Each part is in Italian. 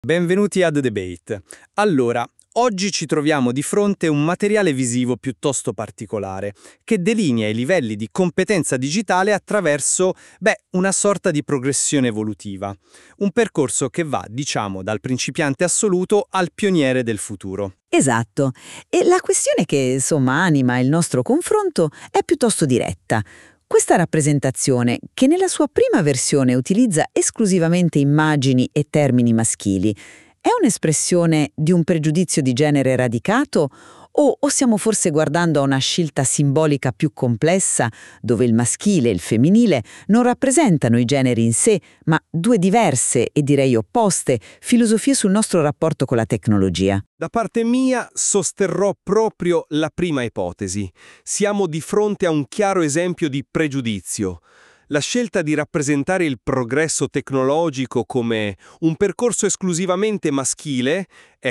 Benvenuti a The Debate. Allora, oggi ci troviamo di fronte a un materiale visivo piuttosto particolare, che delinea i livelli di competenza digitale attraverso, una sorta di progressione evolutiva. Un percorso che va, diciamo, dal principiante assoluto al pioniere del futuro. Esatto. E la questione che, anima il nostro confronto è piuttosto diretta. Questa rappresentazione, che nella sua prima versione utilizza esclusivamente immagini e termini maschili, è un'espressione di un pregiudizio di genere radicato o stiamo forse guardando a una scelta simbolica più complessa dove il maschile e il femminile non rappresentano i generi in sé, ma due diverse e direi opposte filosofie sul nostro rapporto con la tecnologia? Da parte mia sosterrò proprio la prima ipotesi. Siamo di fronte a un chiaro esempio di pregiudizio. La scelta di rappresentare il progresso tecnologico come un percorso esclusivamente maschile,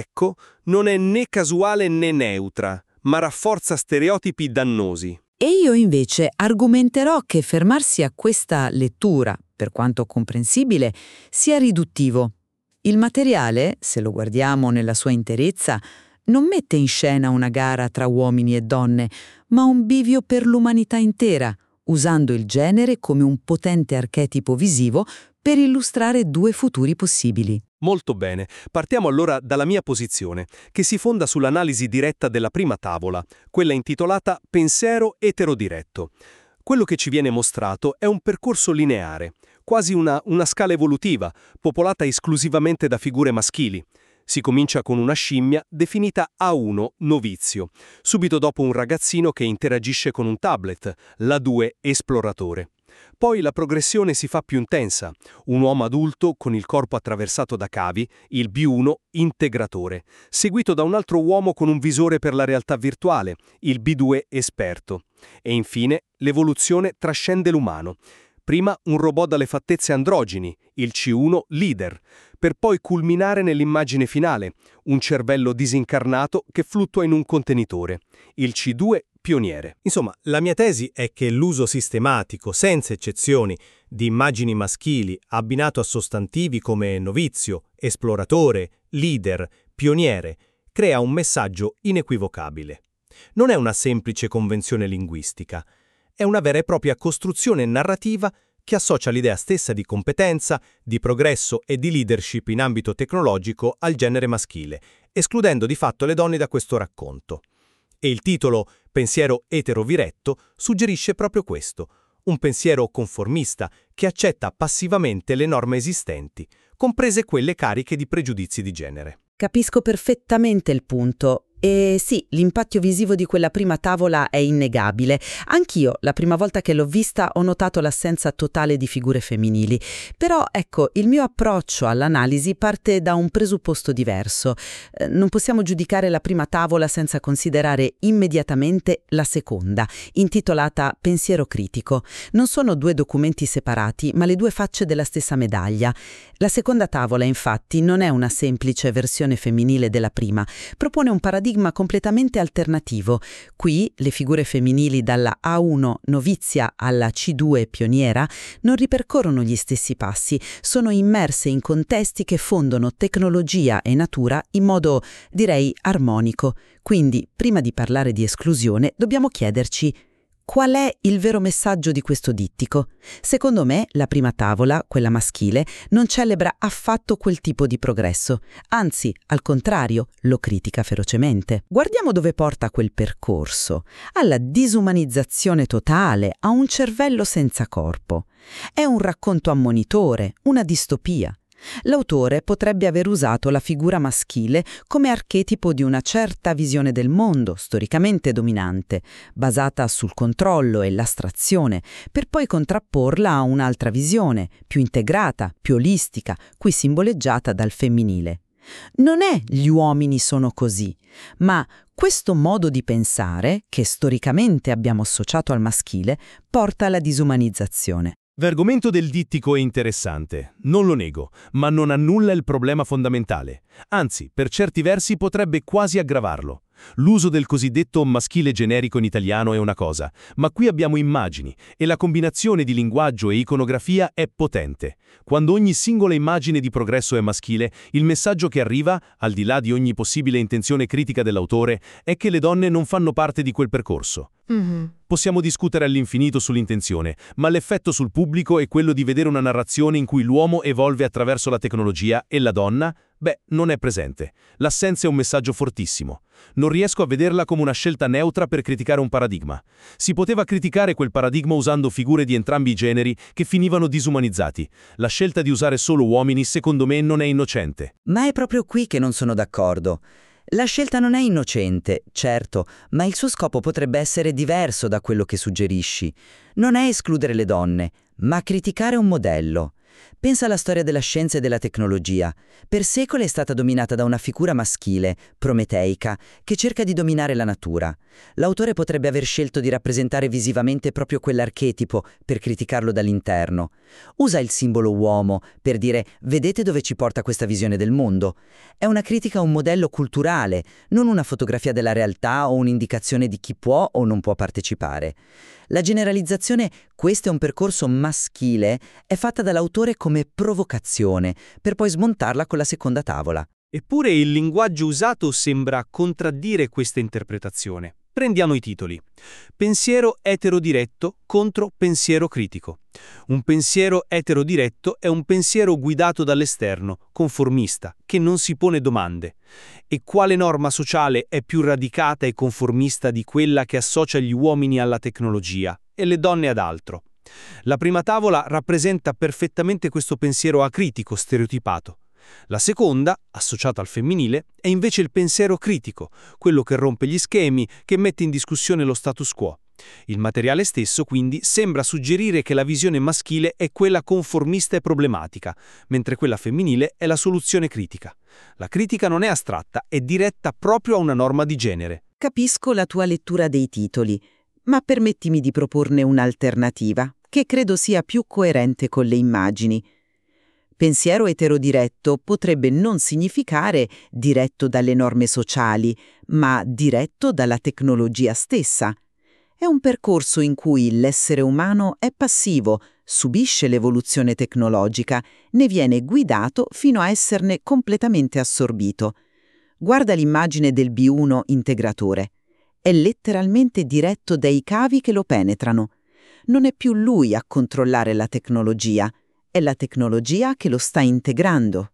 non è né casuale né neutra, ma rafforza stereotipi dannosi. E io invece argomenterò che fermarsi a questa lettura, per quanto comprensibile, sia riduttivo. Il materiale, se lo guardiamo nella sua interezza, non mette in scena una gara tra uomini e donne, ma un bivio per l'umanità intera, usando il genere come un potente archetipo visivo per illustrare due futuri possibili. Molto bene, partiamo allora dalla mia posizione, che si fonda sull'analisi diretta della prima tavola, quella intitolata Pensiero eterodiretto. Quello che ci viene mostrato è un percorso lineare, quasi una scala evolutiva, popolata esclusivamente da figure maschili. Si comincia con una scimmia definita A1 novizio, subito dopo un ragazzino che interagisce con un tablet, l'A2 esploratore. Poi la progressione si fa più intensa, un uomo adulto con il corpo attraversato da cavi, il B1 integratore, seguito da un altro uomo con un visore per la realtà virtuale, il B2 esperto. E infine l'evoluzione trascende l'umano. Prima un robot dalle fattezze androgini, il C1 leader, per poi culminare nell'immagine finale, un cervello disincarnato che fluttua in un contenitore, il C2 pioniere. Insomma, la mia tesi è che l'uso sistematico, senza eccezioni, di immagini maschili abbinato a sostantivi come novizio, esploratore, leader, pioniere, crea un messaggio inequivocabile. Non è una semplice convenzione linguistica, è una vera e propria costruzione narrativa che associa l'idea stessa di competenza, di progresso e di leadership in ambito tecnologico al genere maschile, escludendo di fatto le donne da questo racconto. E il titolo Pensiero eteroviretto suggerisce proprio questo, un pensiero conformista che accetta passivamente le norme esistenti, comprese quelle cariche di pregiudizi di genere. Capisco perfettamente il punto. E sì, l'impatto visivo di quella prima tavola è innegabile. Anch'io, la prima volta che l'ho vista, ho notato l'assenza totale di figure femminili. Però, il mio approccio all'analisi parte da un presupposto diverso. Non possiamo giudicare la prima tavola senza considerare immediatamente la seconda, intitolata Pensiero critico. Non sono due documenti separati, ma le due facce della stessa medaglia. La seconda tavola, infatti, non è una semplice versione femminile della prima. Propone un paradigma completamente alternativo. Qui le figure femminili dalla A1 novizia alla C2 pioniera non ripercorrono gli stessi passi, sono immerse in contesti che fondono tecnologia e natura in modo, direi, armonico. Quindi, prima di parlare di esclusione, dobbiamo chiederci: qual è il vero messaggio di questo dittico? Secondo me, la prima tavola, quella maschile, non celebra affatto quel tipo di progresso. Anzi, al contrario, lo critica ferocemente. Guardiamo dove porta quel percorso. Alla disumanizzazione totale, a un cervello senza corpo. È un racconto ammonitore, una distopia. L'autore potrebbe aver usato la figura maschile come archetipo di una certa visione del mondo, storicamente dominante, basata sul controllo e l'astrazione, per poi contrapporla a un'altra visione, più integrata, più olistica, qui simboleggiata dal femminile. Non è gli uomini sono così, ma questo modo di pensare, che storicamente abbiamo associato al maschile, porta alla disumanizzazione. L'argomento del dittico è interessante, non lo nego, ma non annulla il problema fondamentale. Anzi, per certi versi potrebbe quasi aggravarlo. L'uso del cosiddetto maschile generico in italiano è una cosa, ma qui abbiamo immagini e la combinazione di linguaggio e iconografia è potente. Quando ogni singola immagine di progresso è maschile, il messaggio che arriva, al di là di ogni possibile intenzione critica dell'autore, è che le donne non fanno parte di quel percorso. Possiamo discutere all'infinito sull'intenzione, ma l'effetto sul pubblico è quello di vedere una narrazione in cui l'uomo evolve attraverso la tecnologia e la donna, non è presente. L'assenza è un messaggio fortissimo. Non riesco a vederla come una scelta neutra per criticare un paradigma. Si poteva criticare quel paradigma usando figure di entrambi i generi che finivano disumanizzati. La scelta di usare solo uomini, secondo me, non è innocente. Ma è proprio qui che non sono d'accordo. La scelta non è innocente, certo, ma il suo scopo potrebbe essere diverso da quello che suggerisci. Non è escludere le donne, ma criticare un modello. Pensa alla storia della scienza e della tecnologia. Per secoli è stata dominata da una figura maschile, prometeica, che cerca di dominare la natura. L'autore potrebbe aver scelto di rappresentare visivamente proprio quell'archetipo per criticarlo dall'interno. Usa il simbolo uomo per dire «vedete dove ci porta questa visione del mondo». È una critica a un modello culturale, non una fotografia della realtà o un'indicazione di chi può o non può partecipare. La generalizzazione «questo è un percorso maschile» è fatta dall'autore come provocazione, per poi smontarla con la seconda tavola. Eppure il linguaggio usato sembra contraddire questa interpretazione. Prendiamo i titoli. Pensiero eterodiretto contro pensiero critico. Un pensiero eterodiretto è un pensiero guidato dall'esterno, conformista, che non si pone domande. E quale norma sociale è più radicata e conformista di quella che associa gli uomini alla tecnologia e le donne ad altro? La prima tavola rappresenta perfettamente questo pensiero acritico stereotipato. La seconda, associata al femminile, è invece il pensiero critico, quello che rompe gli schemi, che mette in discussione lo status quo. Il materiale stesso, quindi, sembra suggerire che la visione maschile è quella conformista e problematica, mentre quella femminile è la soluzione critica. La critica non è astratta, è diretta proprio a una norma di genere. Capisco la tua lettura dei titoli, ma permettimi di proporne un'alternativa, che credo sia più coerente con le immagini. Pensiero eterodiretto potrebbe non significare diretto dalle norme sociali, ma diretto dalla tecnologia stessa. È un percorso in cui l'essere umano è passivo, subisce l'evoluzione tecnologica, ne viene guidato fino a esserne completamente assorbito. Guarda l'immagine del B1 integratore. È letteralmente diretto dai cavi che lo penetrano. Non è più lui a controllare la tecnologia, è la tecnologia che lo sta integrando.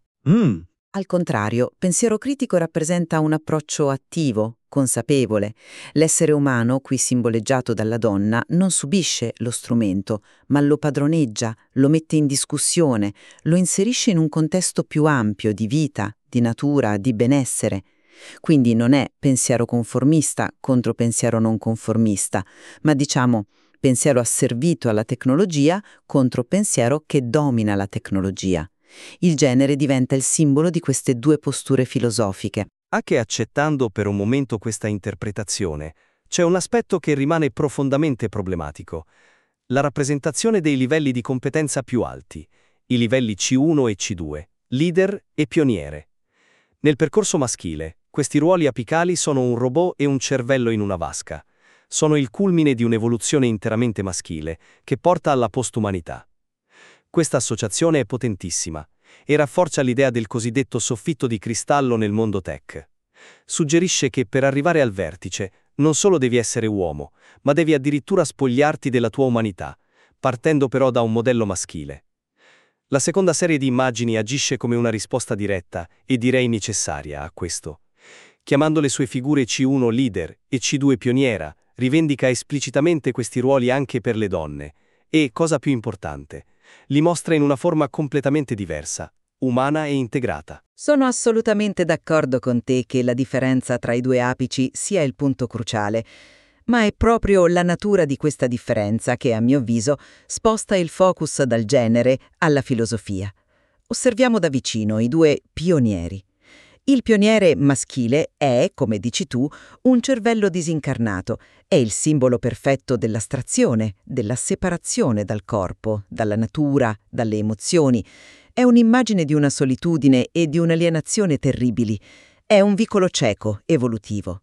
Al contrario, pensiero critico rappresenta un approccio attivo, consapevole. L'essere umano, qui simboleggiato dalla donna, non subisce lo strumento, ma lo padroneggia, lo mette in discussione, lo inserisce in un contesto più ampio di vita, di natura, di benessere. Quindi non è pensiero conformista contro pensiero non conformista, ma diciamo pensiero asservito alla tecnologia contro pensiero che domina la tecnologia. Il genere diventa il simbolo di queste due posture filosofiche. Anche accettando per un momento questa interpretazione, c'è un aspetto che rimane profondamente problematico: la rappresentazione dei livelli di competenza più alti, i livelli C1 e C2, leader e pioniere. Nel percorso maschile, questi ruoli apicali sono un robot e un cervello in una vasca. Sono il culmine di un'evoluzione interamente maschile che porta alla postumanità. Questa associazione è potentissima e rafforza l'idea del cosiddetto soffitto di cristallo nel mondo tech. Suggerisce che per arrivare al vertice non solo devi essere uomo, ma devi addirittura spogliarti della tua umanità, partendo però da un modello maschile. La seconda serie di immagini agisce come una risposta diretta e direi necessaria a questo. Chiamando le sue figure C1 leader e C2 pioniera, rivendica esplicitamente questi ruoli anche per le donne e, cosa più importante, li mostra in una forma completamente diversa, umana e integrata. Sono assolutamente d'accordo con te che la differenza tra i due apici sia il punto cruciale, ma è proprio la natura di questa differenza che, a mio avviso, sposta il focus dal genere alla filosofia. Osserviamo da vicino i due pionieri. Il pioniere maschile è, come dici tu, un cervello disincarnato, è il simbolo perfetto dell'astrazione, della separazione dal corpo, dalla natura, dalle emozioni. È un'immagine di una solitudine e di un'alienazione terribili. È un vicolo cieco, evolutivo.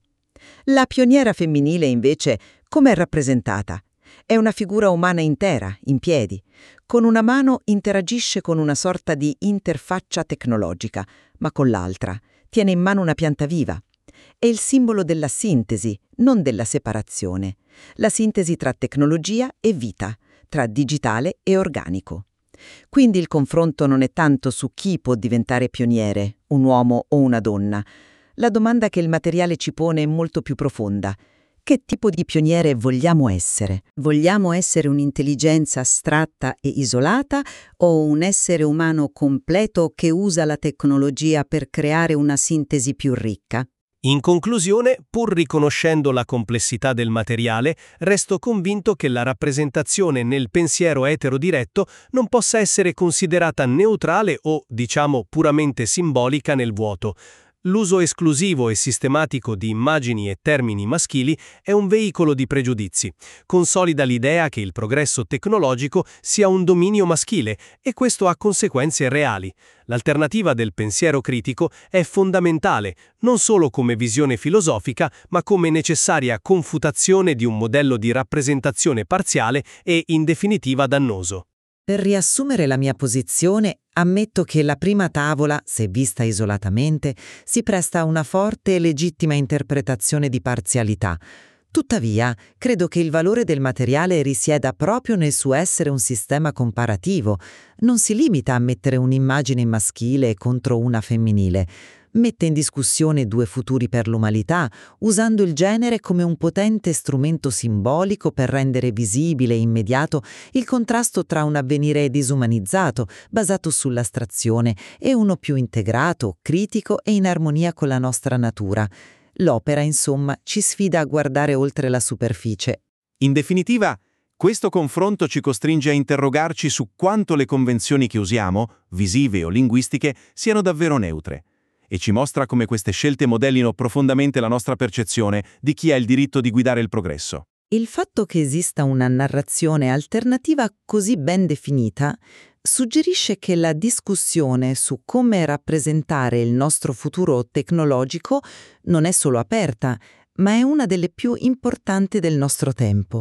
La pioniera femminile, invece, com'è rappresentata? È una figura umana intera, in piedi. Con una mano interagisce con una sorta di interfaccia tecnologica, ma con l'altra tiene in mano una pianta viva. È il simbolo della sintesi, non della separazione. La sintesi tra tecnologia e vita, tra digitale e organico. Quindi il confronto non è tanto su chi può diventare pioniere, un uomo o una donna. La domanda che il materiale ci pone è molto più profonda. Che tipo di pioniere vogliamo essere? Vogliamo essere un'intelligenza astratta e isolata o un essere umano completo che usa la tecnologia per creare una sintesi più ricca? In conclusione, pur riconoscendo la complessità del materiale, resto convinto che la rappresentazione nel pensiero eterodiretto non possa essere considerata neutrale o, diciamo, puramente simbolica nel vuoto. L'uso esclusivo e sistematico di immagini e termini maschili è un veicolo di pregiudizi. Consolida l'idea che il progresso tecnologico sia un dominio maschile e questo ha conseguenze reali. L'alternativa del pensiero critico è fondamentale, non solo come visione filosofica, ma come necessaria confutazione di un modello di rappresentazione parziale e, in definitiva, dannoso. Per riassumere la mia posizione, ammetto che la prima tavola, se vista isolatamente, si presta a una forte e legittima interpretazione di parzialità. Tuttavia, credo che il valore del materiale risieda proprio nel suo essere un sistema comparativo. Non si limita a mettere un'immagine maschile contro una femminile. Mette in discussione due futuri per l'umanità, usando il genere come un potente strumento simbolico per rendere visibile e immediato il contrasto tra un avvenire disumanizzato, basato sull'astrazione, e uno più integrato, critico e in armonia con la nostra natura. L'opera, insomma, ci sfida a guardare oltre la superficie. In definitiva, questo confronto ci costringe a interrogarci su quanto le convenzioni che usiamo, visive o linguistiche, siano davvero neutre. E ci mostra come queste scelte modellino profondamente la nostra percezione di chi ha il diritto di guidare il progresso. Il fatto che esista una narrazione alternativa così ben definita suggerisce che la discussione su come rappresentare il nostro futuro tecnologico non è solo aperta, ma è una delle più importanti del nostro tempo.